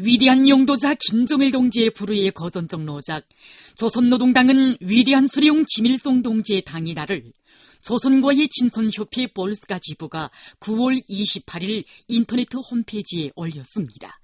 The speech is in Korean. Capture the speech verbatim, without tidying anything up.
위대한 영도자 김정일 동지의 불후의 거전적 노작 조선노동당은 위대한 수령 김일성 동지의 당이다를 조선과의 친선협회 볼스가 지부가 구월 이십팔일 인터넷 홈페이지에 올렸습니다.